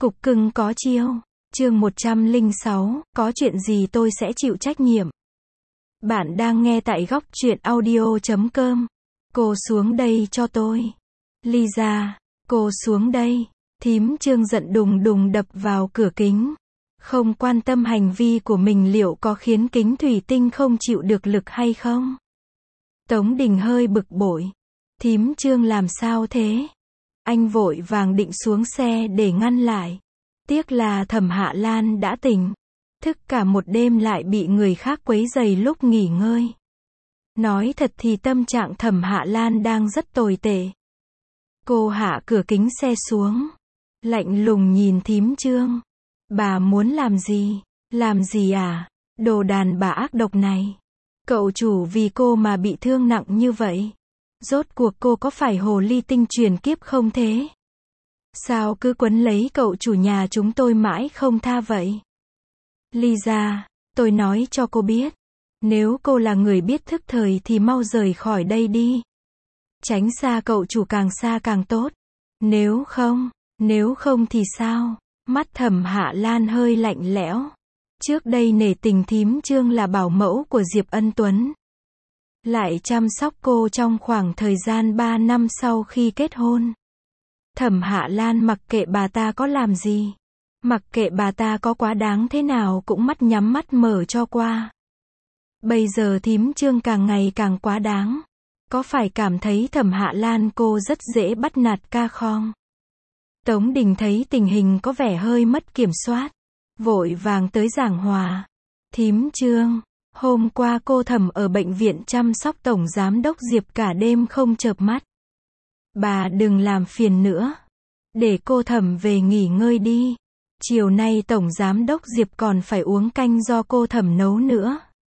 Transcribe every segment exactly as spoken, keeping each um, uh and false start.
Cục cưng có chiêu. Chương một trăm lẻ sáu, có chuyện gì tôi sẽ chịu trách nhiệm. Bạn đang nghe tại góc truyện audio chấm com. Cô xuống đây cho tôi. Lisa, cô xuống đây. Thím Trương giận đùng đùng đập vào cửa kính. Không quan tâm hành vi của mình liệu có khiến kính thủy tinh không chịu được lực hay không. Tống Đình hơi bực bội. Thím Trương làm sao thế? Anh vội vàng định xuống xe để ngăn lại. Tiếc là Thẩm Hạ Lan đã tỉnh. Thức cả một đêm lại bị người khác quấy rầy lúc nghỉ ngơi. Nói thật thì tâm trạng Thẩm Hạ Lan đang rất tồi tệ. Cô hạ cửa kính xe xuống. Lạnh lùng nhìn thím Trương. Bà muốn làm gì? Làm gì à? Đồ đàn bà ác độc này. Cậu chủ vì cô mà bị thương nặng như vậy. Rốt cuộc cô có phải hồ ly tinh truyền kiếp không thế? Sao cứ quấn lấy cậu chủ nhà chúng tôi mãi không tha vậy? Lisa, tôi nói cho cô biết. Nếu cô là người biết thức thời thì mau rời khỏi đây đi. Tránh xa cậu chủ càng xa càng tốt. Nếu không, nếu không thì sao? Mắt Thẩm Hạ Lan hơi lạnh lẽo. Trước đây nể tình thím Trương là bảo mẫu của Diệp Ân Tuấn. Lại chăm sóc cô trong khoảng thời gian ba năm sau khi kết hôn. Thẩm Hạ Lan mặc kệ bà ta có làm gì. Mặc kệ bà ta có quá đáng thế nào cũng mắt nhắm mắt mở cho qua. Bây giờ thím Trương càng ngày càng quá đáng. Có phải cảm thấy Thẩm Hạ Lan cô rất dễ bắt nạt ca không? Tống Đình thấy tình hình có vẻ hơi mất kiểm soát. Vội vàng tới giảng hòa. Thím Trương, hôm qua cô Thẩm ở bệnh viện chăm sóc Tổng Giám đốc Diệp cả đêm không chợp mắt. Bà đừng làm phiền nữa. Để cô Thẩm về nghỉ ngơi đi. Chiều nay Tổng Giám đốc Diệp còn phải uống canh do cô Thẩm nấu nữa.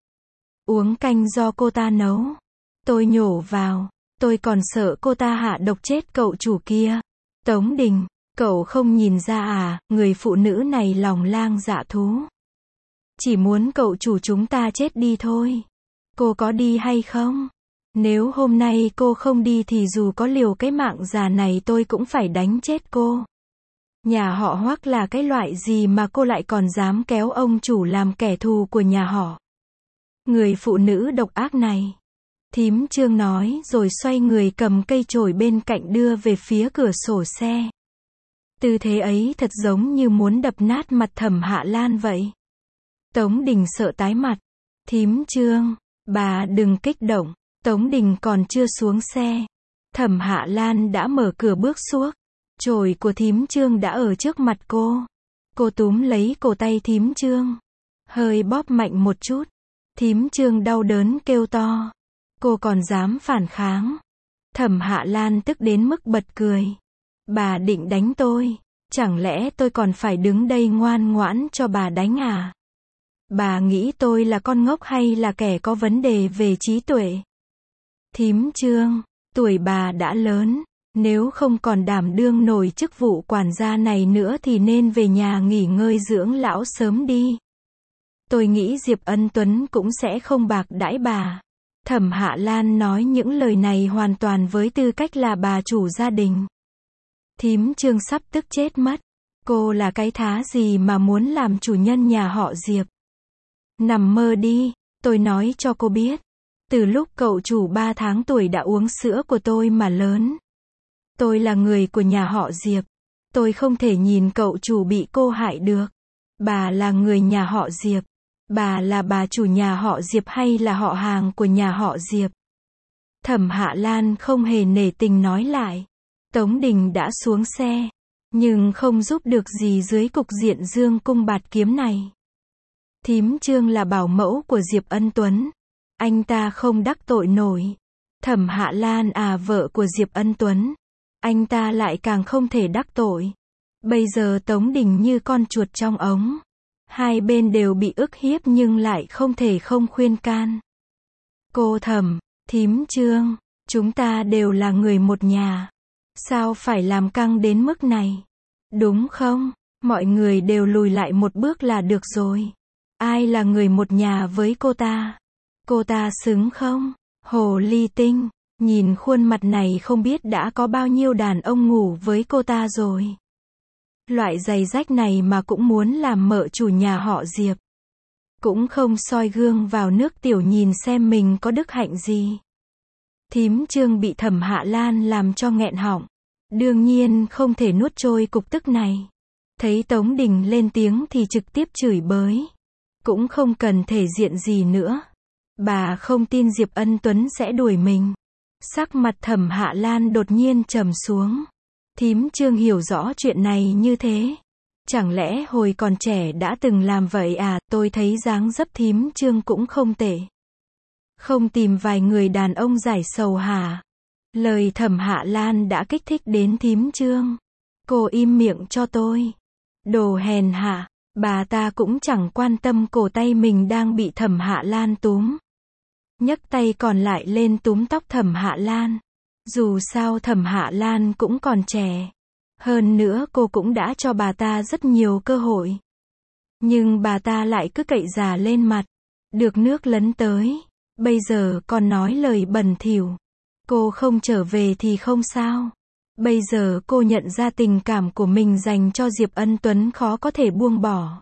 Uống canh do cô ta nấu. Tôi nhổ vào. Tôi còn sợ cô ta hạ độc chết cậu chủ kia. Tống Đình, cậu không nhìn ra à, người phụ nữ này lòng lang dạ thú. Chỉ muốn cậu chủ chúng ta chết đi thôi. Cô có đi hay không? Nếu hôm nay cô không đi thì dù có liều cái mạng già này tôi cũng phải đánh chết cô. Nhà họ Hoắc là cái loại gì mà cô lại còn dám kéo ông chủ làm kẻ thù của nhà họ. Người phụ nữ độc ác này. Thím Trương nói rồi xoay người cầm cây chổi bên cạnh đưa về phía cửa sổ xe. Tư thế ấy thật giống như muốn đập nát mặt Thẩm Hạ Lan vậy. Tống Đình sợ tái mặt. Thím Trương, bà đừng kích động. Tống Đình còn chưa xuống xe. Thẩm Hạ Lan đã mở cửa bước xuống. Chổi của thím Trương đã ở trước mặt cô. Cô túm lấy cổ tay thím Trương. Hơi bóp mạnh một chút. Thím Trương đau đớn kêu to. Cô còn dám phản kháng. Thẩm Hạ Lan tức đến mức bật cười. Bà định đánh tôi. Chẳng lẽ tôi còn phải đứng đây ngoan ngoãn cho bà đánh à? Bà nghĩ tôi là con ngốc hay là kẻ có vấn đề về trí tuệ? Thím Trương, tuổi bà đã lớn. Nếu không còn đảm đương nổi chức vụ quản gia này nữa thì nên về nhà nghỉ ngơi dưỡng lão sớm đi. Tôi nghĩ Diệp Ân Tuấn cũng sẽ không bạc đãi bà. Thẩm Hạ Lan nói những lời này hoàn toàn với tư cách là bà chủ gia đình. Thím Trương sắp tức chết mất. Cô là cái thá gì mà muốn làm chủ nhân nhà họ Diệp? Nằm mơ đi, tôi nói cho cô biết. Từ lúc cậu chủ ba tháng tuổi đã uống sữa của tôi mà lớn. Tôi là người của nhà họ Diệp. Tôi không thể nhìn cậu chủ bị cô hại được. Bà là người nhà họ Diệp. Bà là bà chủ nhà họ Diệp hay là họ hàng của nhà họ Diệp? Thẩm Hạ Lan không hề nể tình nói lại. Tống Đình đã xuống xe. Nhưng không giúp được gì dưới cục diện dương cung bạt kiếm này. Thím Trương là bảo mẫu của Diệp Ân Tuấn. Anh ta không đắc tội nổi. Thẩm Hạ Lan à, vợ của Diệp Ân Tuấn. Anh ta lại càng không thể đắc tội. Bây giờ Tống Đình như con chuột trong ống. Hai bên đều bị ức hiếp nhưng lại không thể không khuyên can. Cô Thẩm, thím Trương, chúng ta đều là người một nhà. Sao phải làm căng đến mức này? Đúng không? Mọi người đều lùi lại một bước là được rồi. Ai là người một nhà với cô ta? Cô ta xứng không? Hồ ly tinh. Nhìn khuôn mặt này không biết đã có bao nhiêu đàn ông ngủ với cô ta rồi. Loại giày rách này mà cũng muốn làm mợ chủ nhà họ Diệp. Cũng không soi gương vào nước tiểu nhìn xem mình có đức hạnh gì. Thím Trương bị Thẩm Hạ Lan làm cho nghẹn họng. Đương nhiên không thể nuốt trôi cục tức này. Thấy Tống Đình lên tiếng thì trực tiếp chửi bới. Cũng không cần thể diện gì nữa. Bà không tin Diệp Ân Tuấn sẽ đuổi mình. Sắc mặt Thẩm Hạ Lan đột nhiên trầm xuống. Thím Trương hiểu rõ chuyện này như thế. Chẳng lẽ hồi còn trẻ đã từng làm vậy à, tôi thấy dáng dấp thím Trương cũng không tệ. Không tìm vài người đàn ông giải sầu hả? Lời Thẩm Hạ Lan đã kích thích đến thím Trương. Cô im miệng cho tôi. Đồ hèn hạ, bà ta cũng chẳng quan tâm cổ tay mình đang bị Thẩm Hạ Lan túm. Nhấc tay còn lại lên túm tóc Thẩm Hạ Lan. Dù sao Thẩm Hạ Lan cũng còn trẻ. Hơn nữa cô cũng đã cho bà ta rất nhiều cơ hội. Nhưng bà ta lại cứ cậy già lên mặt. Được nước lấn tới. Bây giờ còn nói lời bẩn thỉu. Cô không trở về thì không sao. Bây giờ cô nhận ra tình cảm của mình dành cho Diệp Ân Tuấn khó có thể buông bỏ.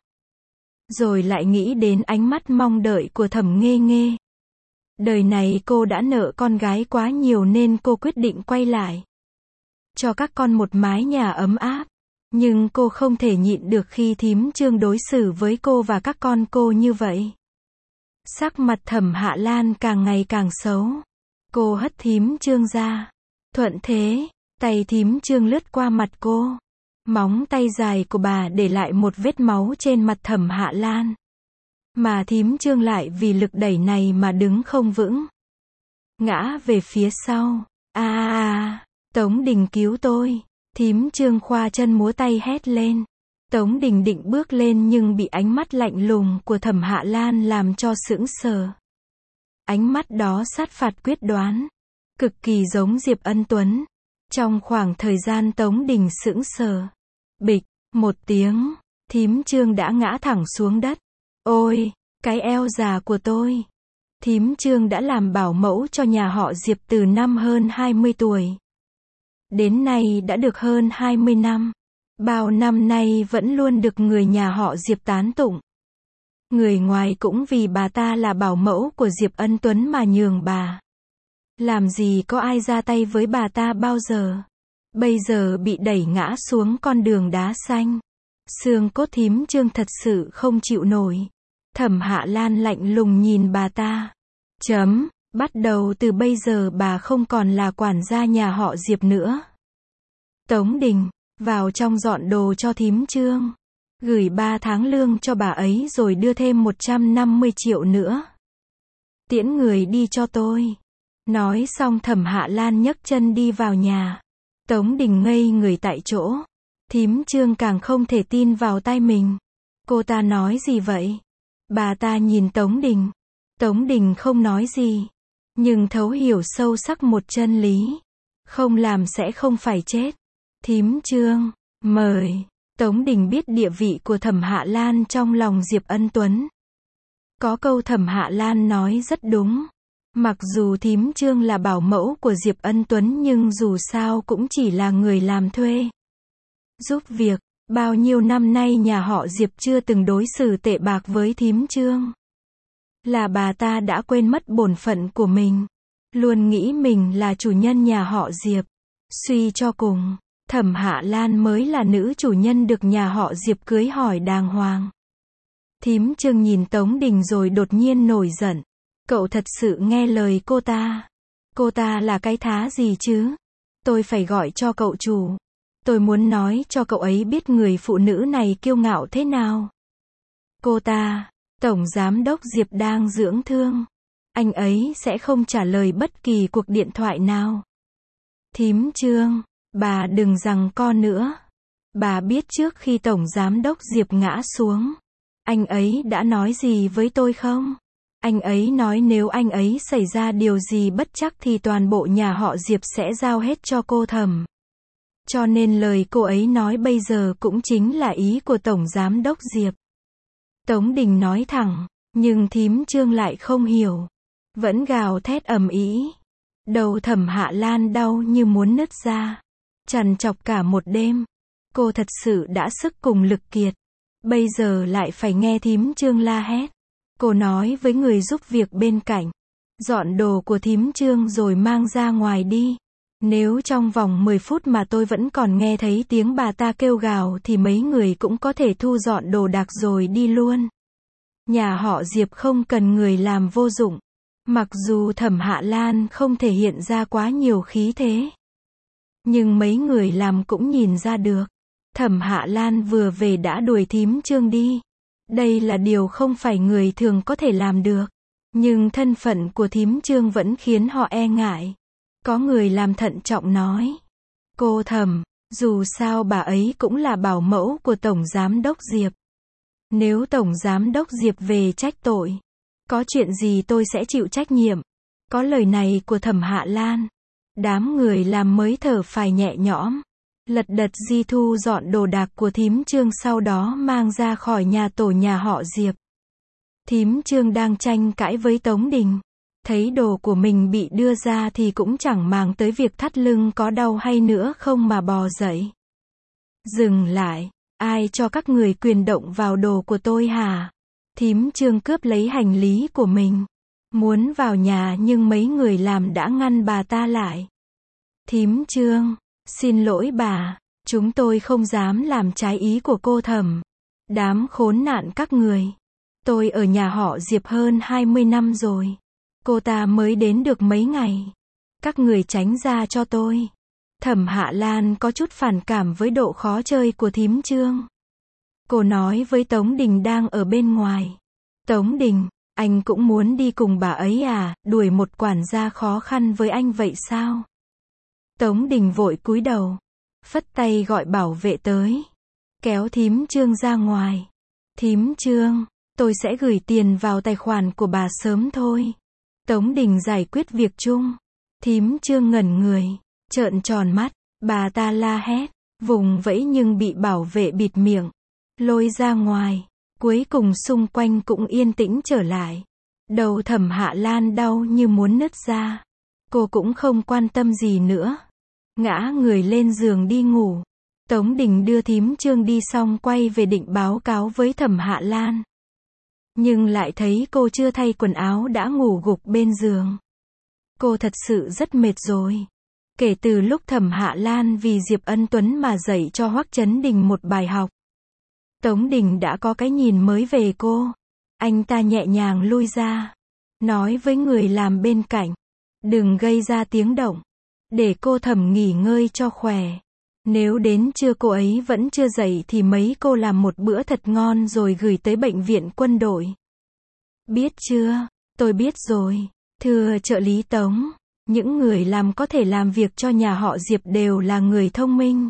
Rồi lại nghĩ đến ánh mắt mong đợi của Thẩm Nghê Nghê. Đời này cô đã nợ con gái quá nhiều nên cô quyết định quay lại. Cho các con một mái nhà ấm áp. Nhưng cô không thể nhịn được khi thím Trương đối xử với cô và các con cô như vậy. Sắc mặt Thẩm Hạ Lan càng ngày càng xấu. Cô hất thím Trương ra. Thuận thế, tay thím Trương lướt qua mặt cô. Móng tay dài của bà để lại một vết máu trên mặt Thẩm Hạ Lan. Mà thím Trương lại vì lực đẩy này mà đứng không vững. Ngã về phía sau. A a a, Tống Đình cứu tôi. Thím Trương khoa chân múa tay hét lên. Tống Đình định bước lên nhưng bị ánh mắt lạnh lùng của Thẩm Hạ Lan làm cho sững sờ. Ánh mắt đó sát phạt quyết đoán. Cực kỳ giống Diệp Ân Tuấn. Trong khoảng thời gian Tống Đình sững sờ. Bịch, một tiếng, thím Trương đã ngã thẳng xuống đất. Ôi, cái eo già của tôi. Thím Trương đã làm bảo mẫu cho nhà họ Diệp từ năm hơn hai mươi tuổi. Đến nay đã được hơn hai mươi năm. Bao năm nay vẫn luôn được người nhà họ Diệp tán tụng. Người ngoài cũng vì bà ta là bảo mẫu của Diệp Ân Tuấn mà nhường bà. Làm gì có ai ra tay với bà ta bao giờ. Bây giờ bị đẩy ngã xuống con đường đá xanh. Xương cốt thím Trương thật sự không chịu nổi. Thẩm Hạ Lan lạnh lùng nhìn bà ta. Chấm, bắt đầu từ bây giờ bà không còn là quản gia nhà họ Diệp nữa. Tống Đình, vào trong dọn đồ cho thím Trương. Gửi ba tháng lương cho bà ấy rồi đưa thêm một trăm năm mươi triệu nữa. Tiễn người đi cho tôi. Nói xong Thẩm Hạ Lan nhấc chân đi vào nhà. Tống Đình ngây người tại chỗ. Thím Trương càng không thể tin vào tai mình. Cô ta nói gì vậy? Bà ta nhìn Tống Đình. Tống Đình không nói gì. Nhưng thấu hiểu sâu sắc một chân lý. Không làm sẽ không phải chết. Thím Trương, mời. Tống Đình biết địa vị của Thẩm Hạ Lan trong lòng Diệp Ân Tuấn. Có câu Thẩm Hạ Lan nói rất đúng. Mặc dù thím Trương là bảo mẫu của Diệp Ân Tuấn nhưng dù sao cũng chỉ là người làm thuê. Giúp việc, bao nhiêu năm nay nhà họ Diệp chưa từng đối xử tệ bạc với thím Trương. Là bà ta đã quên mất bổn phận của mình. Luôn nghĩ mình là chủ nhân nhà họ Diệp. Suy cho cùng, Thẩm Hạ Lan mới là nữ chủ nhân được nhà họ Diệp cưới hỏi đàng hoàng. Thím Trương nhìn Tống Đình rồi đột nhiên nổi giận. Cậu thật sự nghe lời cô ta. Cô ta là cái thá gì chứ? Tôi phải gọi cho cậu chủ. Tôi muốn nói cho cậu ấy biết người phụ nữ này kiêu ngạo thế nào. Cô ta, Tổng Giám đốc Diệp đang dưỡng thương. Anh ấy sẽ không trả lời bất kỳ cuộc điện thoại nào. Thím Trương, bà đừng giằng co nữa. Bà biết trước khi Tổng Giám đốc Diệp ngã xuống, anh ấy đã nói gì với tôi không? Anh ấy nói nếu anh ấy xảy ra điều gì bất trắc thì toàn bộ nhà họ Diệp sẽ giao hết cho cô Thẩm. Cho nên lời cô ấy nói bây giờ cũng chính là ý của Tổng Giám đốc Diệp. Tống Đình nói thẳng, nhưng thím Trương lại không hiểu. Vẫn gào thét ầm ĩ. Đầu Thẩm Hạ Lan đau như muốn nứt ra. Trằn trọc cả một đêm. Cô thật sự đã sức cùng lực kiệt. Bây giờ lại phải nghe thím Trương la hét. Cô nói với người giúp việc bên cạnh. Dọn đồ của thím Trương rồi mang ra ngoài đi. Nếu trong vòng mười phút mà tôi vẫn còn nghe thấy tiếng bà ta kêu gào thì mấy người cũng có thể thu dọn đồ đạc rồi đi luôn. Nhà họ Diệp không cần người làm vô dụng. Mặc dù Thẩm Hạ Lan không thể hiện ra quá nhiều khí thế. Nhưng mấy người làm cũng nhìn ra được. Thẩm Hạ Lan vừa về đã đuổi thím Trương đi. Đây là điều không phải người thường có thể làm được. Nhưng thân phận của thím Trương vẫn khiến họ e ngại. Có người làm thận trọng nói. Cô Thẩm, dù sao bà ấy cũng là bảo mẫu của Tổng Giám đốc Diệp. Nếu Tổng Giám đốc Diệp về trách tội, có chuyện gì tôi sẽ chịu trách nhiệm. Có lời này của Thẩm Hạ Lan. Đám người làm mới thở phào nhẹ nhõm. Lật đật di thu dọn đồ đạc của thím Trương sau đó mang ra khỏi nhà tổ nhà họ Diệp. Thím Trương đang tranh cãi với Tống Đình. Thấy đồ của mình bị đưa ra thì cũng chẳng màng tới việc thắt lưng có đau hay nữa không mà bò dậy. Dừng lại, ai cho các người quyền động vào đồ của tôi hả? Thím Trương cướp lấy hành lý của mình. Muốn vào nhà nhưng mấy người làm đã ngăn bà ta lại. Thím Trương, xin lỗi bà, chúng tôi không dám làm trái ý của cô Thẩm. Đám khốn nạn các người. Tôi ở nhà họ Diệp hơn hai mươi năm rồi. Cô ta mới đến được mấy ngày. Các người tránh ra cho tôi. Thẩm Hạ Lan có chút phản cảm với độ khó chơi của thím Trương. Cô nói với Tống Đình đang ở bên ngoài. Tống Đình, anh cũng muốn đi cùng bà ấy à, đuổi một quản gia khó khăn với anh vậy sao? Tống Đình vội cúi đầu, phất tay gọi bảo vệ tới, kéo thím Trương ra ngoài. Thím Trương, tôi sẽ gửi tiền vào tài khoản của bà sớm thôi. Tống Đình giải quyết việc chung. Thím Trương ngẩn người, trợn tròn mắt, bà ta la hét, vùng vẫy nhưng bị bảo vệ bịt miệng, lôi ra ngoài. Cuối cùng xung quanh cũng yên tĩnh trở lại. Đầu Thẩm Hạ Lan đau như muốn nứt ra. Cô cũng không quan tâm gì nữa. Ngã người lên giường đi ngủ. Tống Đình đưa thím Trương đi xong quay về định báo cáo với Thẩm Hạ Lan. Nhưng lại thấy cô chưa thay quần áo đã ngủ gục bên giường. Cô thật sự rất mệt rồi. Kể từ lúc Thẩm Hạ Lan vì Diệp Ân Tuấn mà dạy cho Hoắc Chấn Đình một bài học, Tống Đình đã có cái nhìn mới về cô. Anh ta nhẹ nhàng lui ra, nói với người làm bên cạnh, đừng gây ra tiếng động, để cô Thẩm nghỉ ngơi cho khỏe. Nếu đến trưa cô ấy vẫn chưa dậy thì mấy cô làm một bữa thật ngon rồi gửi tới bệnh viện quân đội. Biết chưa? Tôi biết rồi. Thưa trợ lý Tống, những người làm có thể làm việc cho nhà họ Diệp đều là người thông minh.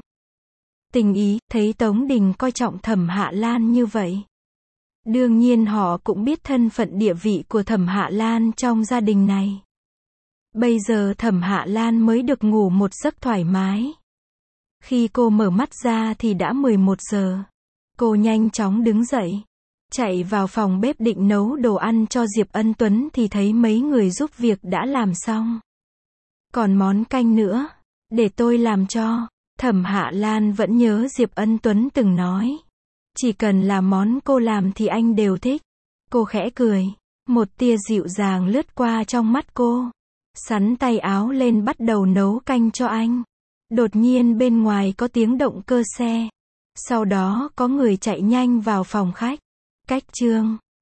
Tình ý, thấy Tống Đình coi trọng Thẩm Hạ Lan như vậy. Đương nhiên họ cũng biết thân phận địa vị của Thẩm Hạ Lan trong gia đình này. Bây giờ Thẩm Hạ Lan mới được ngủ một giấc thoải mái. Khi cô mở mắt ra thì đã mười một giờ. Cô nhanh chóng đứng dậy, chạy vào phòng bếp định nấu đồ ăn cho Diệp Ân Tuấn thì thấy mấy người giúp việc đã làm xong. Còn món canh nữa, để tôi làm cho. Thẩm Hạ Lan vẫn nhớ Diệp Ân Tuấn từng nói, chỉ cần là món cô làm thì anh đều thích. Cô khẽ cười, một tia dịu dàng lướt qua trong mắt cô. Sắn tay áo lên bắt đầu nấu canh cho anh. Đột nhiên bên ngoài có tiếng động cơ xe. Sau đó có người chạy nhanh vào phòng khách. Cách Trương,